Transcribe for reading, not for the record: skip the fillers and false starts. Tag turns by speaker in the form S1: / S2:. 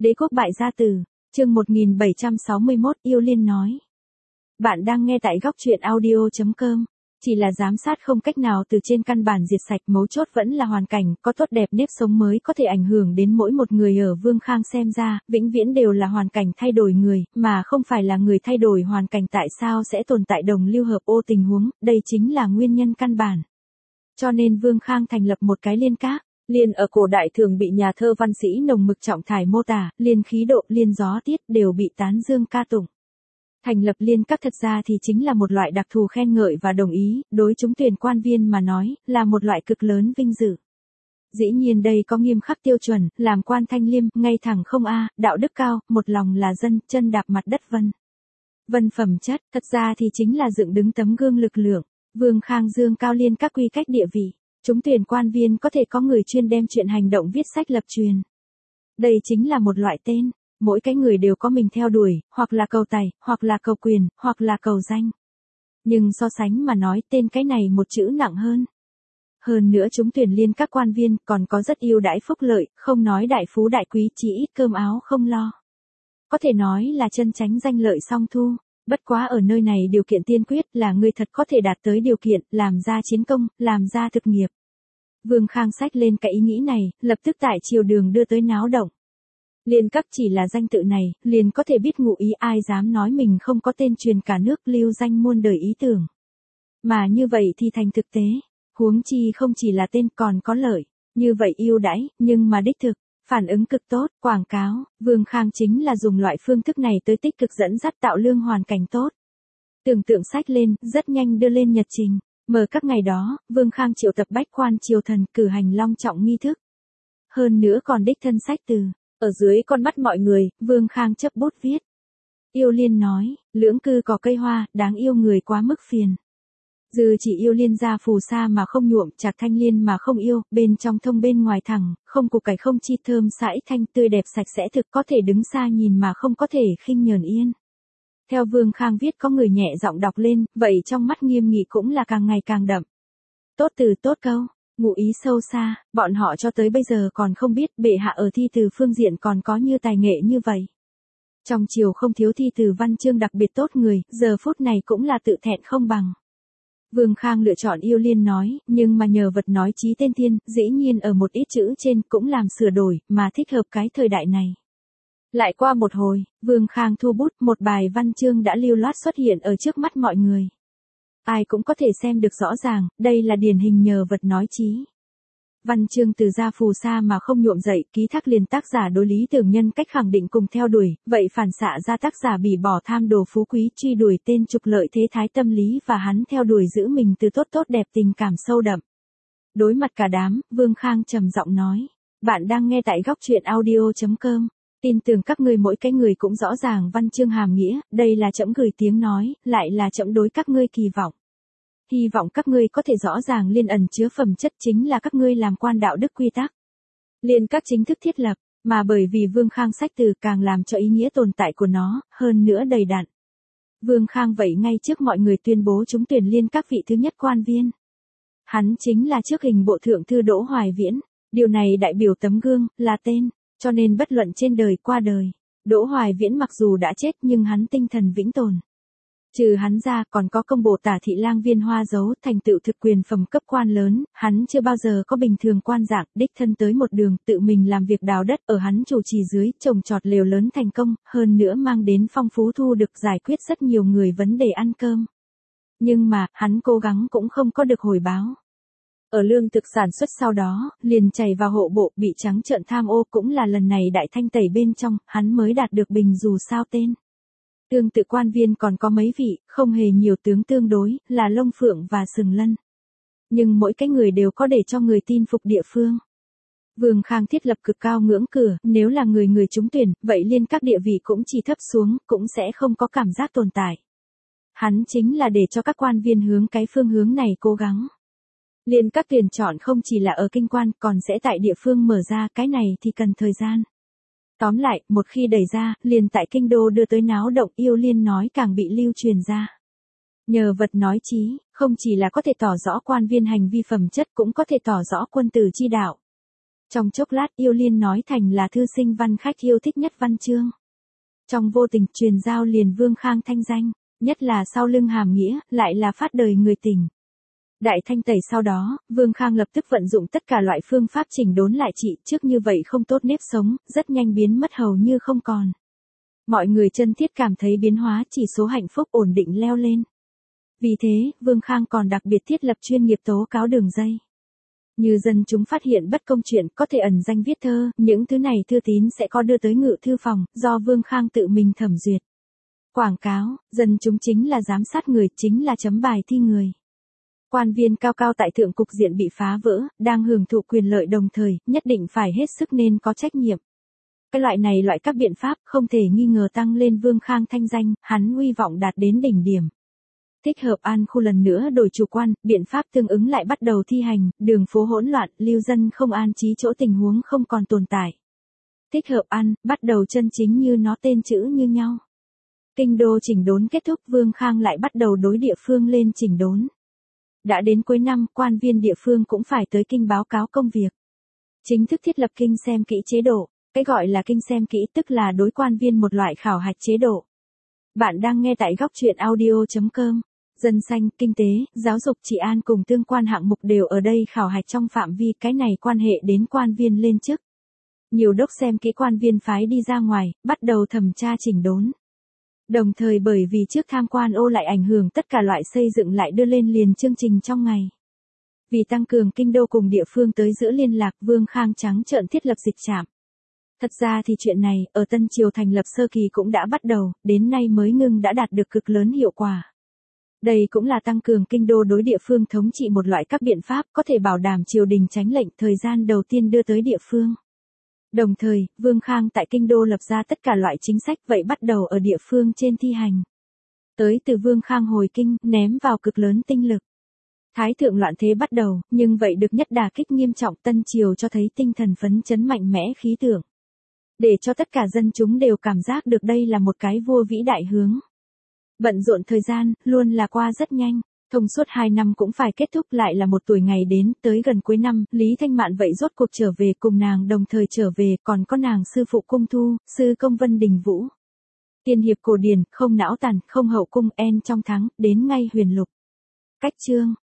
S1: Đế quốc bại gia tử, chương 1761 yêu liên nói. Bạn đang nghe tại góc truyện audio.com. Chỉ là giám sát không cách nào từ trên căn bản diệt sạch, mấu chốt vẫn là hoàn cảnh, có tốt đẹp nếp sống mới có thể ảnh hưởng đến mỗi một người. Ở Vương Khang xem ra, vĩnh viễn đều là hoàn cảnh thay đổi người, mà không phải là người thay đổi hoàn cảnh. Tại sao sẽ tồn tại đồng lưu hợp ô tình huống, đây chính là nguyên nhân căn bản. Cho nên Vương Khang thành lập một cái liên các. Liên ở cổ đại thường bị nhà thơ văn sĩ nồng mực trọng thải mô tả, liên khí độ, liên gió tiết đều bị tán dương ca tụng. Thành lập liên các thật ra thì chính là một loại đặc thù khen ngợi và đồng ý, đối chúng tuyển quan viên mà nói, là một loại cực lớn vinh dự. Dĩ nhiên đây có nghiêm khắc tiêu chuẩn, làm quan thanh liêm, ngay thẳng không đạo đức cao, một lòng là dân, chân đạp mặt đất vân. Vân phẩm chất, thật ra thì chính là dựng đứng tấm gương lực lượng. Vương Khang dương cao liên các quy cách địa vị. Chúng tuyển quan viên có thể có người chuyên đem chuyện hành động viết sách lập truyền. Đây chính là một loại tên, mỗi cái người đều có mình theo đuổi, hoặc là cầu tài, hoặc là cầu quyền, hoặc là cầu danh. Nhưng so sánh mà nói tên cái này một chữ nặng hơn. Hơn nữa chúng tuyển liên các quan viên còn có rất ưu đãi phúc lợi, không nói đại phú đại quý, chỉ ít cơm áo không lo. Có thể nói là chân chánh danh lợi song thu. Bất quá ở nơi này điều kiện tiên quyết là người thật có thể đạt tới điều kiện, làm ra chiến công, làm ra thực nghiệp. Vương Khang xách lên cái ý nghĩ này, lập tức tại triều đường đưa tới náo động. Liên các chỉ là danh tự này, liền có thể biết ngụ ý, ai dám nói mình không có tên truyền cả nước, lưu danh muôn đời ý tưởng. Mà như vậy thì thành thực tế, huống chi không chỉ là tên còn có lợi, như vậy ưu đãi, nhưng mà đích thực. Phản ứng cực tốt, quảng cáo, Vương Khang chính là dùng loại phương thức này tới tích cực dẫn dắt tạo lương hoàn cảnh tốt. Tưởng tượng sách lên, rất nhanh đưa lên nhật trình. Mở các ngày đó, Vương Khang triệu tập bách quan triều thần cử hành long trọng nghi thức. Hơn nữa còn đích thân sách từ. Ở dưới con mắt mọi người, Vương Khang chấp bút viết. Yêu liên nói, lưỡng cư có cây hoa, đáng yêu người quá mức phiền. Dư chỉ yêu liên ra phù sa mà không nhuộm, chạc thanh liên mà không yêu, bên trong thông bên ngoài thẳng, không củ cải không chi, thơm sãi thanh tươi đẹp sạch sẽ, thực có thể đứng xa nhìn mà không có thể khinh nhờn yên. Theo Vương Khang viết có người nhẹ giọng đọc lên, vậy trong mắt nghiêm nghị cũng là càng ngày càng đậm. Tốt từ tốt câu, ngụ ý sâu xa, bọn họ cho tới bây giờ còn không biết bệ hạ ở thi từ phương diện còn có như tài nghệ như vậy. Trong triều không thiếu thi từ văn chương đặc biệt tốt người, giờ phút này cũng là tự thẹn không bằng. Vương Khang lựa chọn yêu liên nói, nhưng mà nhờ vật nói chí tên thiên, dĩ nhiên ở một ít chữ trên cũng làm sửa đổi, mà thích hợp cái thời đại này. Lại qua một hồi, Vương Khang thu bút, một bài văn chương đã lưu loát xuất hiện ở trước mắt mọi người. Ai cũng có thể xem được rõ ràng, đây là điển hình nhờ vật nói chí. Văn chương từ ra phù sa mà không nhuộm dậy, ký thác liền tác giả đối lý tưởng nhân cách khẳng định cùng theo đuổi, vậy phản xạ ra tác giả bỉ bỏ tham đồ phú quý, truy đuổi tên trục lợi thế thái tâm lý, và hắn theo đuổi giữ mình từ tốt tốt đẹp tình cảm sâu đậm. Đối mặt cả đám, Vương Khang trầm giọng nói, bạn đang nghe tại góc truyện audio.com. Tin tưởng các ngươi mỗi cái người cũng rõ ràng văn chương hàm nghĩa, đây là trẫm gửi tiếng nói, lại là trẫm đối các ngươi kỳ vọng. Hy vọng các ngươi có thể rõ ràng liên ẩn chứa phẩm chất chính là các ngươi làm quan đạo đức quy tắc. Liên các chính thức thiết lập, mà bởi vì Vương Khang sách từ càng làm cho ý nghĩa tồn tại của nó, hơn nữa đầy đặn. Vương Khang vậy ngay trước mọi người tuyên bố trúng tuyển liên các vị thứ nhất quan viên. Hắn chính là trước hình bộ thượng thư Đỗ Hoài Viễn, điều này đại biểu tấm gương, là tên, cho nên bất luận trên đời qua đời. Đỗ Hoài Viễn mặc dù đã chết nhưng hắn tinh thần vĩnh tồn. Trừ hắn ra còn có công bộ Tả thị lang Viên Hoa Dấu, thành tựu thực quyền phẩm cấp quan lớn, hắn chưa bao giờ có bình thường quan dạng, đích thân tới một đường, tự mình làm việc đào đất, ở hắn chủ trì dưới, trồng trọt lều lớn thành công, hơn nữa mang đến phong phú thu được giải quyết rất nhiều người vấn đề ăn cơm. Nhưng mà, hắn cố gắng cũng không có được hồi báo. Ở lương thực sản xuất sau đó, liền chảy vào hộ bộ, bị trắng trợn tham ô, cũng là lần này đại thanh tẩy bên trong, hắn mới đạt được bình dù sao tên. Tương tự quan viên còn có mấy vị, không hề nhiều tướng tương đối, là Long Phượng và Sừng Lân. Nhưng mỗi cái người đều có để cho người tin phục địa phương. Vương Khang thiết lập cực cao ngưỡng cửa, nếu là người trúng tuyển, vậy liên các địa vị cũng chỉ thấp xuống, cũng sẽ không có cảm giác tồn tại. Hắn chính là để cho các quan viên hướng cái phương hướng này cố gắng. Liên các tuyển chọn không chỉ là ở kinh quan, còn sẽ tại địa phương mở ra, cái này thì cần thời gian. Tóm lại, một khi đẩy ra, liền tại kinh đô đưa tới náo động, yêu liên nói càng bị lưu truyền ra. Nhờ vật nói chí, không chỉ là có thể tỏ rõ quan viên hành vi phẩm chất, cũng có thể tỏ rõ quân tử chi đạo. Trong chốc lát Yêu Liên nói thành là thư sinh văn khách yêu thích nhất văn chương. Trong vô tình truyền giao liền Vương Khang thanh danh, nhất là sau lưng hàm nghĩa, lại là phát đời người tình. Đại thanh tẩy sau đó, Vương Khang lập tức vận dụng tất cả loại phương pháp chỉnh đốn lại trị, trước như vậy không tốt nếp sống, rất nhanh biến mất hầu như không còn. Mọi người chân thiết cảm thấy biến hóa, chỉ số hạnh phúc ổn định leo lên. Vì thế, Vương Khang còn đặc biệt thiết lập chuyên nghiệp tố cáo đường dây. Như dân chúng phát hiện bất công chuyện có thể ẩn danh viết thơ, những thứ này thư tín sẽ có đưa tới ngự thư phòng, do Vương Khang tự mình thẩm duyệt. Quảng cáo, dân chúng chính là giám sát người, chính là chấm bài thi người. Quan viên cao cao tại thượng cục diện bị phá vỡ, đang hưởng thụ quyền lợi đồng thời, nhất định phải hết sức nên có trách nhiệm. Cái loại các biện pháp không thể nghi ngờ tăng lên Vương Khang thanh danh, hắn uy vọng đạt đến đỉnh điểm. Thích Hợp An khu lần nữa đổi chủ quan, biện pháp tương ứng lại bắt đầu thi hành, đường phố hỗn loạn, lưu dân không an trí chỗ tình huống không còn tồn tại. Thích Hợp An, bắt đầu chân chính như nó tên chữ như nhau. Kinh đô chỉnh đốn kết thúc, Vương Khang lại bắt đầu đối địa phương lên chỉnh đốn. Đã đến cuối năm, quan viên địa phương cũng phải tới kinh báo cáo công việc. Chính thức thiết lập kinh xem kỹ chế độ, cái gọi là kinh xem kỹ tức là đối quan viên một loại khảo hạch chế độ. Bạn đang nghe tại góc truyện audio.com. Dân xanh, kinh tế, giáo dục, trị an cùng tương quan hạng mục đều ở đây khảo hạch trong phạm vi, cái này quan hệ đến quan viên lên chức. Nhiều đốc xem kỹ quan viên phái đi ra ngoài, bắt đầu thẩm tra chỉnh đốn. Đồng thời bởi vì trước tham quan ô lại ảnh hưởng tất cả loại xây dựng lại đưa lên liền chương trình trong ngày. Vì tăng cường kinh đô cùng địa phương tới giữa liên lạc, Vương Khang trắng trợn thiết lập dịch trạm. Thật ra thì chuyện này, ở Tân Triều thành lập sơ kỳ cũng đã bắt đầu, đến nay mới ngưng đã đạt được cực lớn hiệu quả. Đây cũng là tăng cường kinh đô đối địa phương thống trị một loại các biện pháp có thể bảo đảm triều đình chánh lệnh thời gian đầu tiên đưa tới địa phương. Đồng thời, Vương Khang tại kinh đô lập ra tất cả loại chính sách vậy bắt đầu ở địa phương trên thi hành. Tới từ Vương Khang hồi kinh, ném vào cực lớn tinh lực. Thái thượng loạn thế bắt đầu, nhưng vậy được nhất đả kích nghiêm trọng, Tân Triều cho thấy tinh thần phấn chấn mạnh mẽ khí tượng. Để cho tất cả dân chúng đều cảm giác được đây là một cái vua vĩ đại hướng. Bận rộn thời gian, luôn là qua rất nhanh. Thông suốt 2 năm cũng phải kết thúc, lại là một tuổi ngày đến, tới gần cuối năm, Lý Thanh Mạn vậy rốt cuộc trở về, cùng nàng đồng thời trở về, còn có nàng sư phụ Cung Thu, sư công Vân Đình Vũ. Tiên hiệp cổ điển, không não tàn, không hậu cung, en trong thắng, đến ngay huyền lục. Cách chương.